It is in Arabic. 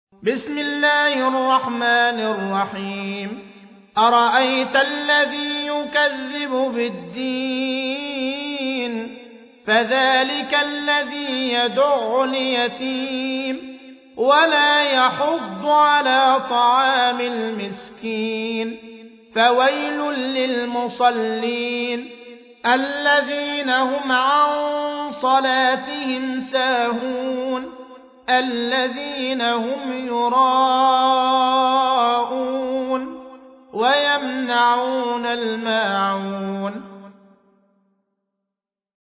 بسم الله الرحمن الرحيم أرأيت الذي يكذب بالدين فذلك الذي يدع اليتيم ولا يحض على طعام المسكين فويل للمصلين الذين هم عن صلاتهم ساهون الذين هم يراءون ويمنعون الماعون